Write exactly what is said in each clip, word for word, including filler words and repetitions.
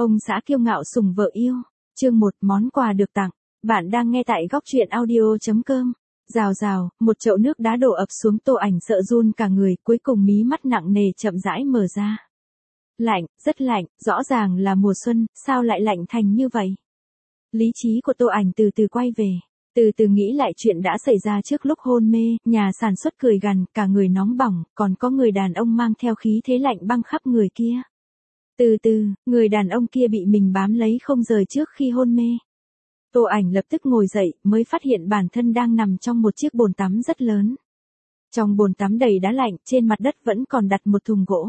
Ông xã kiêu ngạo sủng vợ yêu. Chương một, món quà được tặng. Bạn đang nghe tại góc truyện audio chấm com. Rào rào, một chậu nước đá đổ ập xuống, Tô Ảnh sợ run cả người, cuối cùng mí mắt nặng nề chậm rãi mở ra. Lạnh, rất lạnh, rõ ràng là mùa xuân, sao lại lạnh thành như vậy? Lý trí của Tô Ảnh từ từ quay về, từ từ nghĩ lại chuyện đã xảy ra trước lúc hôn mê, nhà sản xuất cười gằn, cả người nóng bỏng, còn có người đàn ông mang theo khí thế lạnh băng khắp người kia. Từ từ, người đàn ông kia bị mình bám lấy không rời trước khi hôn mê. Tô Ảnh lập tức ngồi dậy, mới phát hiện bản thân đang nằm trong một chiếc bồn tắm rất lớn. Trong bồn tắm đầy đá lạnh, trên mặt đất vẫn còn đặt một thùng gỗ.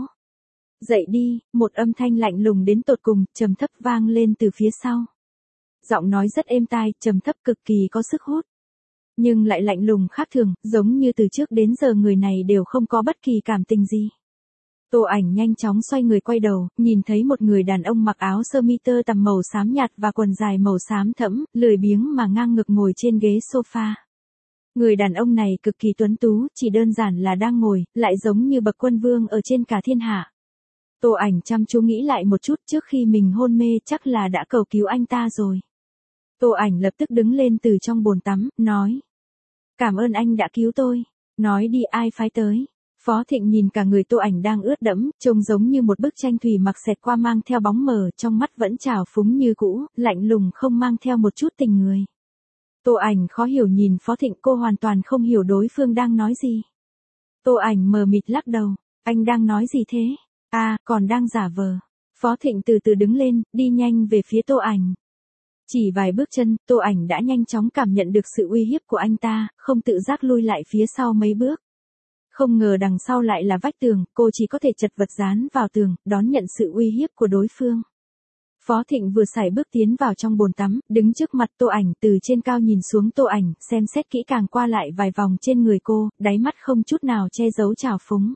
Dậy đi, một âm thanh lạnh lùng đến tột cùng, trầm thấp vang lên từ phía sau. Giọng nói rất êm tai, trầm thấp cực kỳ có sức hút. Nhưng lại lạnh lùng khác thường, giống như từ trước đến giờ người này đều không có bất kỳ cảm tình gì. Tô Ảnh nhanh chóng xoay người quay đầu, nhìn thấy một người đàn ông mặc áo sơ mi tơ tằm màu xám nhạt và quần dài màu xám thẫm, lười biếng mà ngang ngực ngồi trên ghế sofa. Người đàn ông này cực kỳ tuấn tú, chỉ đơn giản là đang ngồi, lại giống như bậc quân vương ở trên cả thiên hạ. Tô Ảnh chăm chú nghĩ lại một chút, trước khi mình hôn mê chắc là đã cầu cứu anh ta rồi. Tô Ảnh lập tức đứng lên từ trong bồn tắm, nói. Cảm ơn anh đã cứu tôi. Nói đi, ai phái tới. Phó Thịnh nhìn cả người Tô Ảnh đang ướt đẫm, trông giống như một bức tranh thủy mặc xẹt qua mang theo bóng mờ, trong mắt vẫn trào phúng như cũ, lạnh lùng không mang theo một chút tình người. Tô Ảnh khó hiểu nhìn Phó Thịnh, cô hoàn toàn không hiểu đối phương đang nói gì. Tô Ảnh mờ mịt lắc đầu, anh đang nói gì thế? À, còn đang giả vờ. Phó Thịnh từ từ đứng lên, đi nhanh về phía Tô Ảnh. Chỉ vài bước chân, Tô Ảnh đã nhanh chóng cảm nhận được sự uy hiếp của anh ta, không tự giác lui lại phía sau mấy bước. Không ngờ đằng sau lại là vách tường, cô chỉ có thể chật vật dán vào tường, đón nhận sự uy hiếp của đối phương. Phó Thịnh vừa sải bước tiến vào trong bồn tắm, đứng trước mặt Tô Ảnh, từ trên cao nhìn xuống Tô Ảnh, xem xét kỹ càng qua lại vài vòng trên người cô, đáy mắt không chút nào che giấu trào phúng.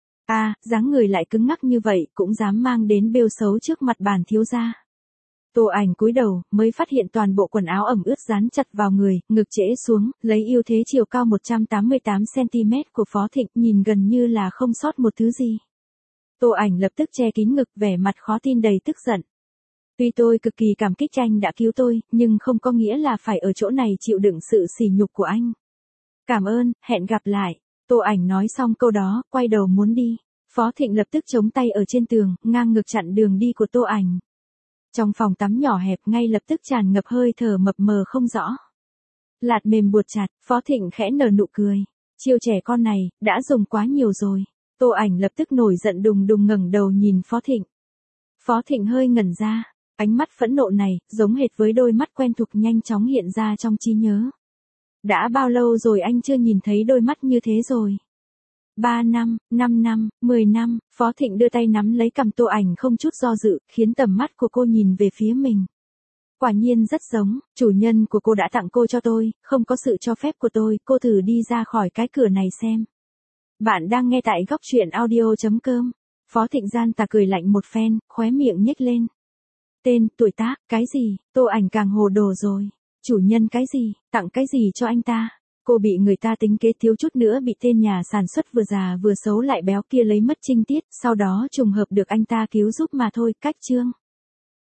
À, dáng người lại cứng ngắc như vậy, cũng dám mang đến bêu xấu trước mặt bản thiếu gia. Tô Ảnh cúi đầu, mới phát hiện toàn bộ quần áo ẩm ướt dán chặt vào người, ngực trễ xuống, lấy ưu thế chiều cao một trăm tám mươi tám xăng ti mét của Phó Thịnh, nhìn gần như là không sót một thứ gì. Tô Ảnh lập tức che kín ngực, vẻ mặt khó tin đầy tức giận. Tuy tôi cực kỳ cảm kích anh đã cứu tôi, nhưng không có nghĩa là phải ở chỗ này chịu đựng sự sỉ nhục của anh. Cảm ơn, hẹn gặp lại. Tô Ảnh nói xong câu đó, quay đầu muốn đi. Phó Thịnh lập tức chống tay ở trên tường, ngang ngực chặn đường đi của Tô Ảnh. Trong phòng tắm nhỏ hẹp ngay lập tức tràn ngập hơi thở mập mờ không rõ. Lạt mềm buộc chặt, Phó Thịnh khẽ nở nụ cười. Chiêu trẻ con này, đã dùng quá nhiều rồi. Tô Ảnh lập tức nổi giận đùng đùng ngẩng đầu nhìn Phó Thịnh. Phó Thịnh hơi ngẩn ra, ánh mắt phẫn nộ này, giống hệt với đôi mắt quen thuộc nhanh chóng hiện ra trong trí nhớ. Đã bao lâu rồi anh chưa nhìn thấy đôi mắt như thế rồi? Ba năm, năm năm, mười năm, Phó Thịnh đưa tay nắm lấy cằm Tô Ảnh không chút do dự, khiến tầm mắt của cô nhìn về phía mình. Quả nhiên rất giống, chủ nhân của cô đã tặng cô cho tôi, không có sự cho phép của tôi, cô thử đi ra khỏi cái cửa này xem. Bạn đang nghe tại góc truyện audio chấm com. Phó Thịnh gian tà cười lạnh một phen, khóe miệng nhếch lên. Tên, tuổi tác, cái gì, Tô Ảnh càng hồ đồ rồi. Chủ nhân cái gì, tặng cái gì cho anh ta? Cô bị người ta tính kế, thiếu chút nữa bị tên nhà sản xuất vừa già vừa xấu lại béo kia lấy mất trinh tiết, sau đó trùng hợp được anh ta cứu giúp mà thôi. Cách chương.